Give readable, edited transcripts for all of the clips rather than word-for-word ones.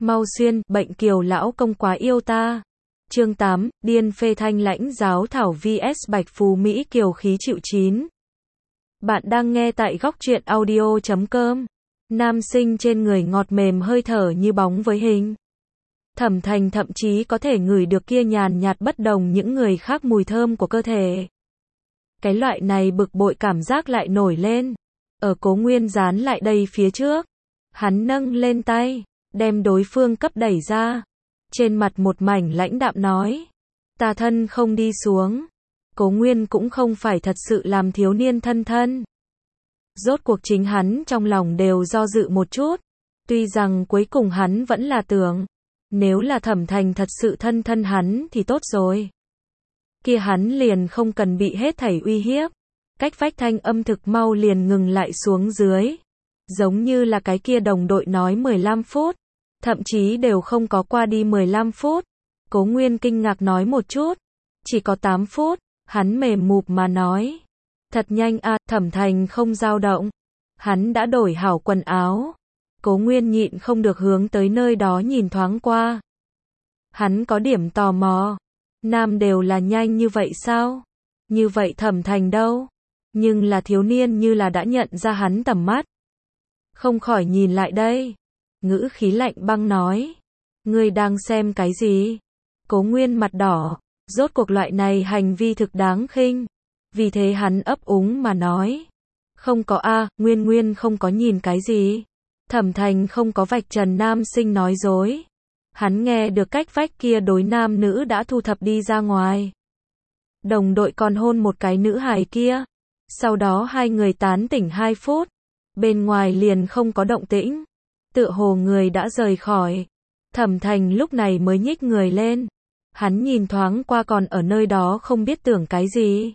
Mau xuyên, bệnh Kiều lão công quá yêu ta. Chương 8, điên phê thanh lãnh giáo thảo vs Bạch Phú Mỹ Kiều khí chịu chín. Bạn đang nghe tại góc truyện audio.com. Nam sinh trên người ngọt mềm hơi thở như bóng với hình. Thẩm Thành thậm chí có thể ngửi được kia nhàn nhạt bất đồng những người khác mùi thơm của cơ thể. Cái loại này bực bội cảm giác lại nổi lên. Ở Cố Nguyên dán lại đây phía trước. Hắn nâng lên tay, đem đối phương cấp đẩy ra. Trên mặt một mảnh lãnh đạm nói. Ta thân không đi xuống. Cố Nguyên cũng không phải thật sự làm thiếu niên thân thân. Rốt cuộc chính hắn trong lòng đều do dự một chút. Tuy rằng cuối cùng hắn vẫn là tưởng. Nếu là Thẩm Thành thật sự thân thân hắn thì tốt rồi. Kia hắn liền không cần bị hết thảy uy hiếp. Cách vách thanh âm thực mau liền ngừng lại xuống dưới. Giống như là cái kia đồng đội nói 15 phút. Thậm chí đều không có qua đi 15 phút. Cố Nguyên kinh ngạc nói một chút. Chỉ có 8 phút. Hắn mềm mụp mà nói. Thật nhanh à, Thẩm Thành không dao động. Hắn đã đổi hảo quần áo. Cố Nguyên nhịn không được hướng tới nơi đó nhìn thoáng qua. Hắn có điểm tò mò. Nam đều là nhanh như vậy sao? Như vậy Thẩm Thành đâu? Nhưng là thiếu niên như là đã nhận ra hắn tầm mắt. Không khỏi nhìn lại đây. Ngữ khí lạnh băng nói. Ngươi đang xem cái gì? Cố Nguyên mặt đỏ. Rốt cuộc loại này hành vi thực đáng khinh. Vì thế hắn ấp úng mà nói. Không có a, Nguyên không có nhìn cái gì. Thẩm Thành không có vạch trần nam sinh nói dối. Hắn nghe được cách vách kia đối nam nữ đã thu thập đi ra ngoài. Đồng đội còn hôn một cái nữ hài kia. Sau đó hai người tán tỉnh 2 phút. Bên ngoài liền không có động tĩnh. Tựa hồ người đã rời khỏi. Thẩm Thành lúc này mới nhích người lên. Hắn nhìn thoáng qua còn ở nơi đó không biết tưởng cái gì.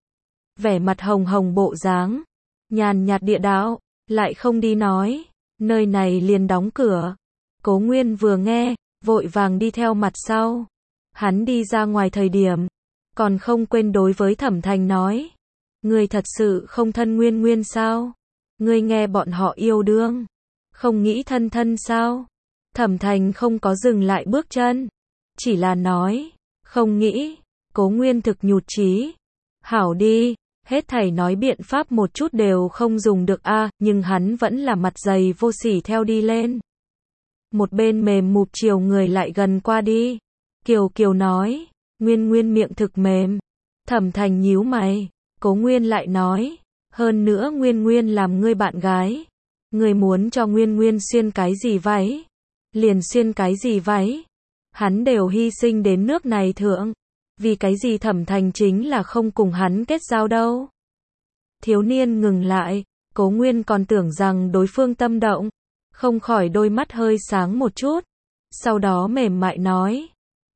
Vẻ mặt hồng hồng bộ dáng. Nhàn nhạt địa đạo. Lại không đi nói. Nơi này liền đóng cửa. Cố Nguyên vừa nghe. Vội vàng đi theo mặt sau. Hắn đi ra ngoài thời điểm. Còn không quên đối với Thẩm Thành nói. Ngươi thật sự không thân Nguyên sao? Ngươi nghe bọn họ yêu đương. Không nghĩ thân thân sao? Thẩm Thành không có dừng lại bước chân. Chỉ là nói. Không nghĩ. Cố Nguyên thực nhụt chí. Hảo đi. Hết thảy nói biện pháp một chút đều không dùng được a, nhưng hắn vẫn là mặt dày vô sỉ theo đi lên. Một bên mềm mụp chiều người lại gần qua đi. Kiều nói. Nguyên miệng thực mềm. Thẩm Thành nhíu mày. Cố Nguyên lại nói. Hơn nữa Nguyên làm ngươi bạn gái. Ngươi muốn cho Nguyên xuyên cái gì váy? Liền xuyên cái gì váy? Hắn đều hy sinh đến nước này thượng. Vì cái gì Thẩm Thành chính là không cùng hắn kết giao đâu? Thiếu niên ngừng lại. Cố Nguyên còn tưởng rằng đối phương tâm động. Không khỏi đôi mắt hơi sáng một chút. Sau đó mềm mại nói.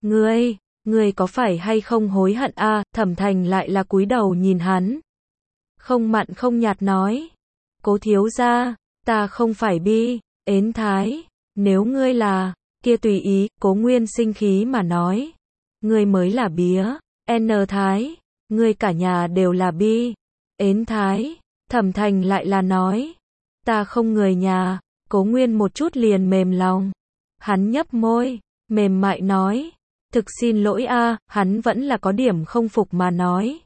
Ngươi có phải hay không hối hận a? Thẩm Thành lại là cúi đầu nhìn hắn. Không mặn không nhạt nói. Cố thiếu gia, ta không phải bi, ến thái. Nếu ngươi là, kia tùy ý. Cố Nguyên sinh khí mà nói. Ngươi mới là bía, n thái. Ngươi cả nhà đều là bi, ến thái. Thẩm Thành lại là nói. Ta không người nhà. Cố Nguyên một chút liền mềm lòng. Hắn nhấp môi, mềm mại nói. Thực xin lỗi a, hắn vẫn là có điểm không phục mà nói.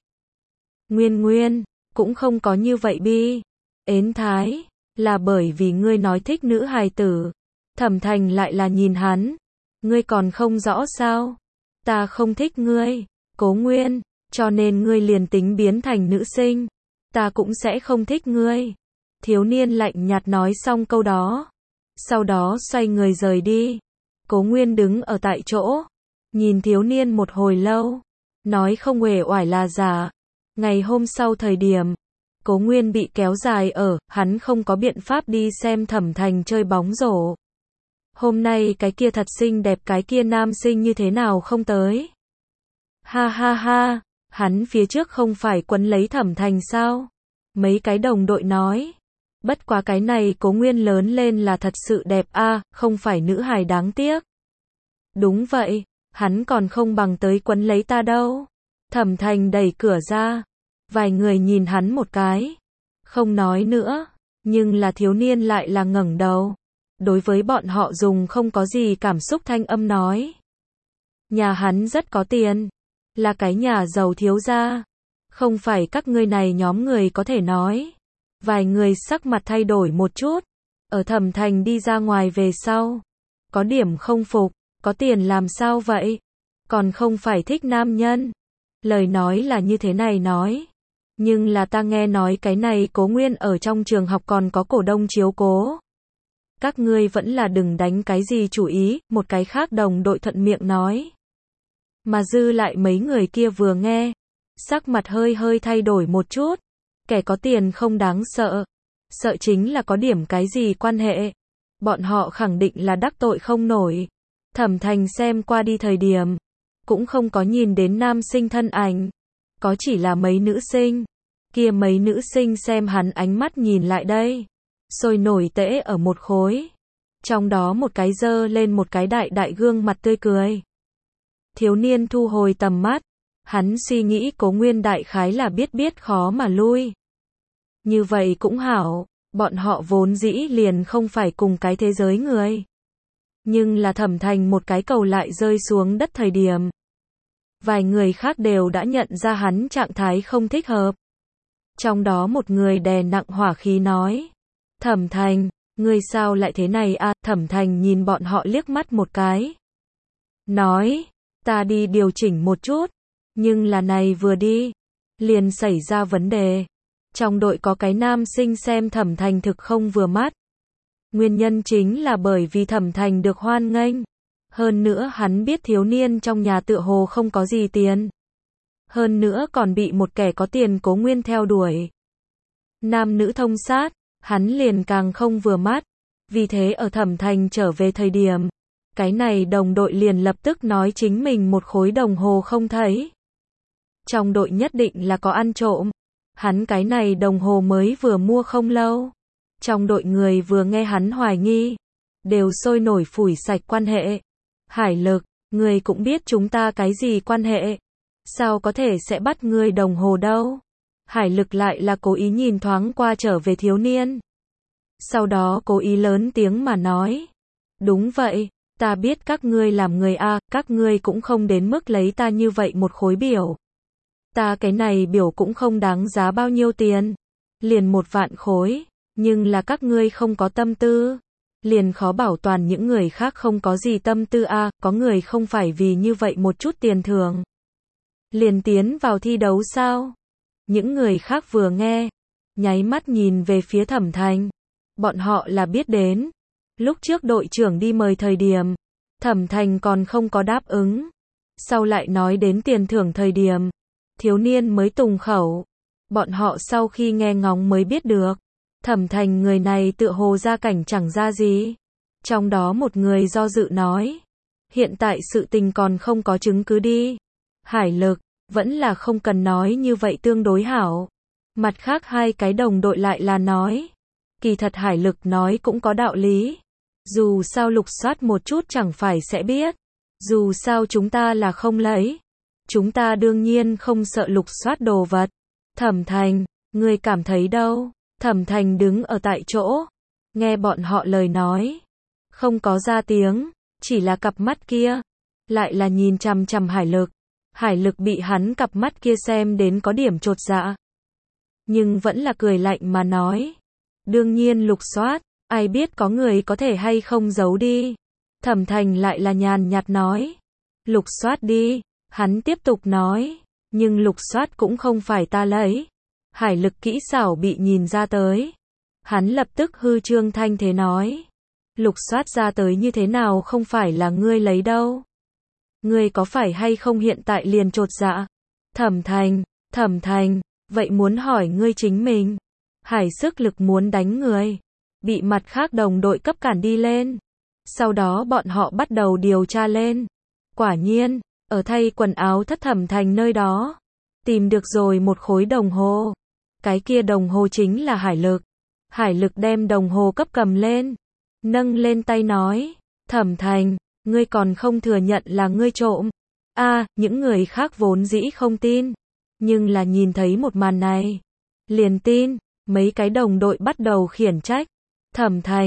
Nguyên, cũng không có như vậy bi. Ến thái, là bởi vì ngươi nói thích nữ hài tử. Thẩm Thành lại là nhìn hắn. Ngươi còn không rõ sao? Ta không thích ngươi, Cố Nguyên, cho nên ngươi liền tính biến thành nữ sinh. Ta cũng sẽ không thích ngươi. Thiếu niên lạnh nhạt nói xong câu đó. Sau đó xoay người rời đi. Cố Nguyên đứng ở tại chỗ. Nhìn thiếu niên một hồi lâu. Nói không uể oải là giả. Ngày hôm sau thời điểm. Cố Nguyên bị kéo dài ở. Hắn không có biện pháp đi xem Thẩm Thành chơi bóng rổ. Hôm nay cái kia thật xinh đẹp cái kia nam sinh như thế nào không tới. Ha. Hắn phía trước không phải quấn lấy Thẩm Thành sao? Mấy cái đồng đội nói. Bất quá cái này Cố Nguyên lớn lên là thật sự đẹp a, không phải nữ hài đáng tiếc. Đúng vậy, hắn còn không bằng tới quấn lấy ta đâu. Thẩm Thành đẩy cửa ra. Vài người nhìn hắn một cái. Không nói nữa. Nhưng là thiếu niên lại là ngẩng đầu. đối với bọn họ dùng không có gì cảm xúc thanh âm nói. Nhà hắn rất có tiền, là cái nhà giàu thiếu gia, không phải các ngươi này nhóm người có thể nói. Vài người sắc mặt thay đổi một chút, ở Thẩm Thành đi ra ngoài về sau, có điểm không phục, có tiền làm sao vậy? Còn không phải thích nam nhân. Lời nói là như thế này nói, nhưng là ta nghe nói cái này Cố Nguyên ở trong trường học còn có cổ đông chiếu cố. Các ngươi vẫn là đừng đánh cái gì chủ ý, một cái khác đồng đội thuận miệng nói. Mà dư lại mấy người kia vừa nghe, sắc mặt hơi hơi thay đổi một chút. Kẻ có tiền không đáng sợ, sợ chính là có điểm cái gì quan hệ. Bọn họ khẳng định là đắc tội không nổi. Thẩm Thành xem qua đi thời điểm, cũng không có nhìn đến nam sinh thân ảnh, có chỉ là mấy nữ sinh. Kia mấy nữ sinh xem hắn ánh mắt nhìn lại đây, sôi nổi tễ ở một khối. Trong đó một cái giơ lên một cái đại đại gương mặt tươi cười. Thiếu niên thu hồi tầm mắt, hắn suy nghĩ Cố Nguyên đại khái là biết khó mà lui. Như vậy cũng hảo, bọn họ vốn dĩ liền không phải cùng cái thế giới người. Nhưng là Thẩm Thành một cái cầu lại rơi xuống đất thời điểm. Vài người khác đều đã nhận ra hắn trạng thái không thích hợp. Trong đó một người đè nặng hỏa khí nói. Thẩm Thành, ngươi sao lại thế này à? Thẩm Thành nhìn bọn họ liếc mắt một cái. Nói, ta đi điều chỉnh một chút. Nhưng là này vừa đi, liền xảy ra vấn đề. Trong đội có cái nam sinh xem Thẩm Thành thực không vừa mắt. Nguyên nhân chính là bởi vì Thẩm Thành được hoan nghênh. Hơn nữa hắn biết thiếu niên trong nhà tựa hồ không có gì tiền. Hơn nữa còn bị một kẻ có tiền Cố Nguyên theo đuổi. Nam nữ thông sát, hắn liền càng không vừa mắt. Vì thế ở Thẩm Thành trở về thời điểm, cái này đồng đội liền lập tức nói chính mình một khối đồng hồ không thấy. Trong đội nhất định là có ăn trộm. Hắn cái này đồng hồ mới vừa mua không lâu. Trong đội người vừa nghe hắn hoài nghi, đều sôi nổi phủi sạch quan hệ. Hải Lực, người cũng biết chúng ta cái gì quan hệ. Sao có thể sẽ bắt người đồng hồ đâu? Hải Lực lại là cố ý nhìn thoáng qua trở về thiếu niên. Sau đó cố ý lớn tiếng mà nói. Đúng vậy, ta biết các ngươi làm người A, các ngươi cũng không đến mức lấy ta như vậy một khối biểu. Ta cái này biểu cũng không đáng giá bao nhiêu tiền. Liền 1 vạn khối, nhưng là các ngươi không có tâm tư. Liền khó bảo toàn những người khác không có gì tâm tư a, có người không phải vì như vậy một chút tiền thưởng. Liền tiến vào thi đấu sao? Những người khác vừa nghe, nháy mắt nhìn về phía Thẩm Thành. Bọn họ là biết đến. Lúc trước đội trưởng đi mời thời điểm, Thẩm Thành còn không có đáp ứng. Sau lại nói đến tiền thưởng thời điểm, thiếu niên mới tùng khẩu. Bọn họ sau khi nghe ngóng mới biết được. Thẩm Thành người này tựa hồ gia cảnh chẳng ra gì. Trong đó một người do dự nói. Hiện tại sự tình còn không có chứng cứ đi. Hải Lực, vẫn là không cần nói như vậy tương đối hảo. Mặt khác hai cái đồng đội lại là nói. Kỳ thật Hải Lực nói cũng có đạo lý. Dù sao lục soát một chút chẳng phải sẽ biết. Dù sao chúng ta là không lấy. Chúng ta đương nhiên không sợ lục soát đồ vật. Thẩm Thành, ngươi cảm thấy đâu? Thẩm Thành đứng ở tại chỗ, nghe bọn họ lời nói, không có ra tiếng, chỉ là cặp mắt kia, lại là nhìn chằm chằm Hải Lực. Hải Lực bị hắn cặp mắt kia xem đến có điểm chột dạ, nhưng vẫn là cười lạnh mà nói, đương nhiên lục soát, ai biết có người có thể hay không giấu đi. Thẩm Thành lại là nhàn nhạt nói, lục soát đi. Hắn tiếp tục nói, nhưng lục soát cũng không phải ta lấy. Hải Lực kỹ xảo bị nhìn ra tới. Hắn lập tức hư trương thanh thế nói. Lục soát ra tới như thế nào không phải là ngươi lấy đâu. Ngươi có phải hay không hiện tại liền chột dạ? Thẩm Thành, vậy muốn hỏi ngươi chính mình. Hải sức lực muốn đánh người. Bị mặt khác đồng đội cấp cản đi lên. Sau đó bọn họ bắt đầu điều tra lên. Quả nhiên, ở thay quần áo thất Thẩm Thành nơi đó, tìm được rồi một khối đồng hồ. Cái kia đồng hồ chính là Hải Lực. Hải Lực đem đồng hồ cấp cầm lên, nâng lên tay nói, Thẩm Thành, ngươi còn không thừa nhận là ngươi trộm. Những người khác vốn dĩ không tin, nhưng là nhìn thấy một màn này, liền tin. Mấy cái đồng đội bắt đầu khiển trách. Thẩm Thành,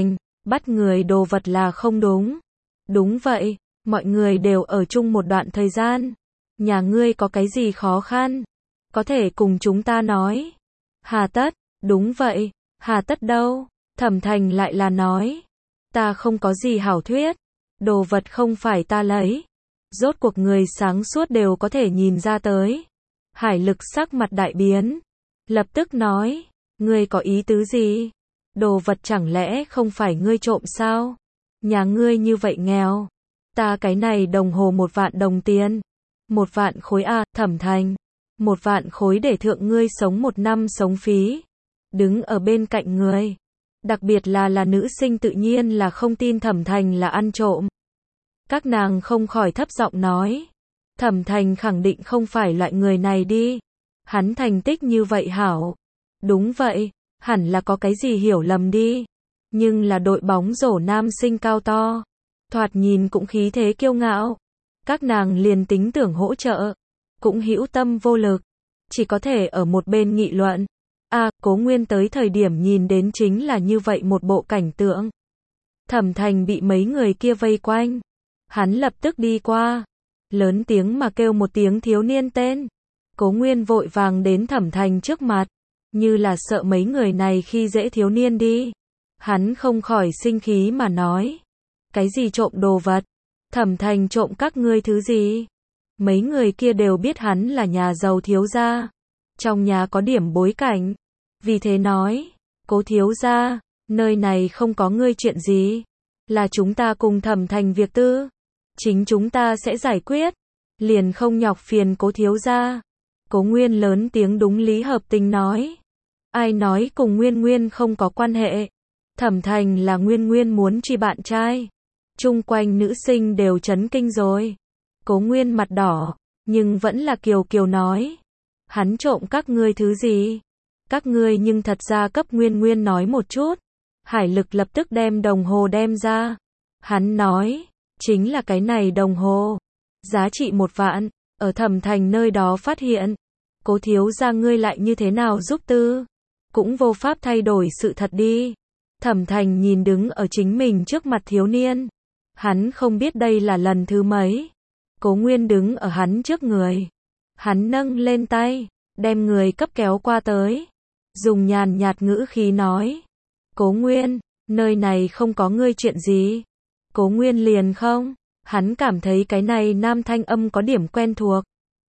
Bắt người đồ vật là không đúng. Đúng vậy, mọi người đều ở chung một đoạn thời gian. Nhà ngươi có cái gì khó khăn? Có thể cùng chúng ta nói. Hà tất, đúng vậy, hà tất đâu? Thẩm Thành lại là nói. Ta không có gì hảo thuyết. Đồ vật không phải ta lấy. Rốt cuộc người sáng suốt đều có thể nhìn ra tới. Hải Lực sắc mặt đại biến. Lập tức nói. Ngươi có ý tứ gì? Đồ vật chẳng lẽ không phải ngươi trộm sao? Nhà ngươi như vậy nghèo. Ta cái này đồng hồ 1 vạn đồng tiền. 1 vạn khối à, Thẩm Thành. 1 vạn khối để thượng ngươi sống 1 năm sống phí. Đứng ở bên cạnh người. Đặc biệt là nữ sinh tự nhiên là không tin Thẩm Thành là ăn trộm. Các nàng không khỏi thấp giọng nói. Thẩm Thành khẳng định không phải loại người này đi. Hắn thành tích như vậy hảo. Đúng vậy, hẳn là có cái gì hiểu lầm đi. Nhưng là đội bóng rổ nam sinh cao to. Thoạt nhìn cũng khí thế kiêu ngạo. Các nàng liền tính tưởng hỗ trợ. Cũng hữu tâm vô lực. Chỉ có thể ở một bên nghị luận. Cố Nguyên tới thời điểm nhìn đến chính là như vậy một bộ cảnh tượng. Thẩm Thành bị mấy người kia vây quanh. Hắn lập tức đi qua. Lớn tiếng mà kêu một tiếng thiếu niên tên. Cố Nguyên vội vàng đến Thẩm Thành trước mặt. Như là sợ mấy người này khi dễ thiếu niên đi. Hắn không khỏi sinh khí mà nói. Cái gì trộm đồ vật? Thẩm Thành trộm các ngươi thứ gì? Mấy người kia đều biết hắn là nhà giàu thiếu gia. Trong nhà có điểm bối cảnh. Vì thế nói. Cố thiếu gia, nơi này không có ngươi chuyện gì. Là chúng ta cùng Thẩm Thành việc tư. Chính chúng ta sẽ giải quyết. Liền không nhọc phiền cố thiếu gia. Cố Nguyên lớn tiếng đúng lý hợp tình nói. Ai nói cùng Nguyên Nguyên không có quan hệ. Thẩm Thành là Nguyên Nguyên muốn truy bạn trai. Chung quanh nữ sinh đều chấn kinh rồi. Cố Nguyên mặt đỏ, nhưng vẫn là kiều kiều nói. Hắn trộm các ngươi thứ gì? Các ngươi nhưng thật ra cấp Nguyên Nguyên nói một chút. Hải Lực lập tức đem đồng hồ đem ra. Hắn nói, chính là cái này đồng hồ. Giá trị 1 vạn, ở Thẩm Thành nơi đó phát hiện. Cố thiếu gia ngươi lại như thế nào giúp tư? Cũng vô pháp thay đổi sự thật đi. Thẩm Thành nhìn đứng ở chính mình trước mặt thiếu niên. Hắn không biết đây là lần thứ mấy. Cố Nguyên đứng ở hắn trước người. Hắn nâng lên tay, đem người cấp kéo qua tới. Dùng nhàn nhạt ngữ khí nói. Cố Nguyên, nơi này không có ngươi chuyện gì. Cố Nguyên liền không. Hắn cảm thấy cái này nam thanh âm có điểm quen thuộc.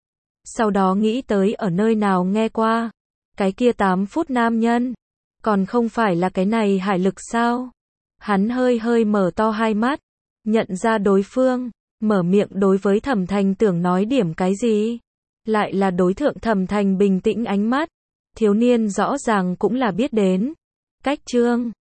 Sau đó nghĩ tới ở nơi nào nghe qua. Cái kia 8 phút nam nhân. Còn không phải là cái này Hải Lực sao? Hắn hơi hơi mở to hai mắt. Nhận ra đối phương. Mở miệng đối với Thẩm Thành tưởng nói điểm cái gì. Lại là đối thượng Thẩm Thành bình tĩnh ánh mắt. Thiếu niên rõ ràng cũng là biết đến. Cách chương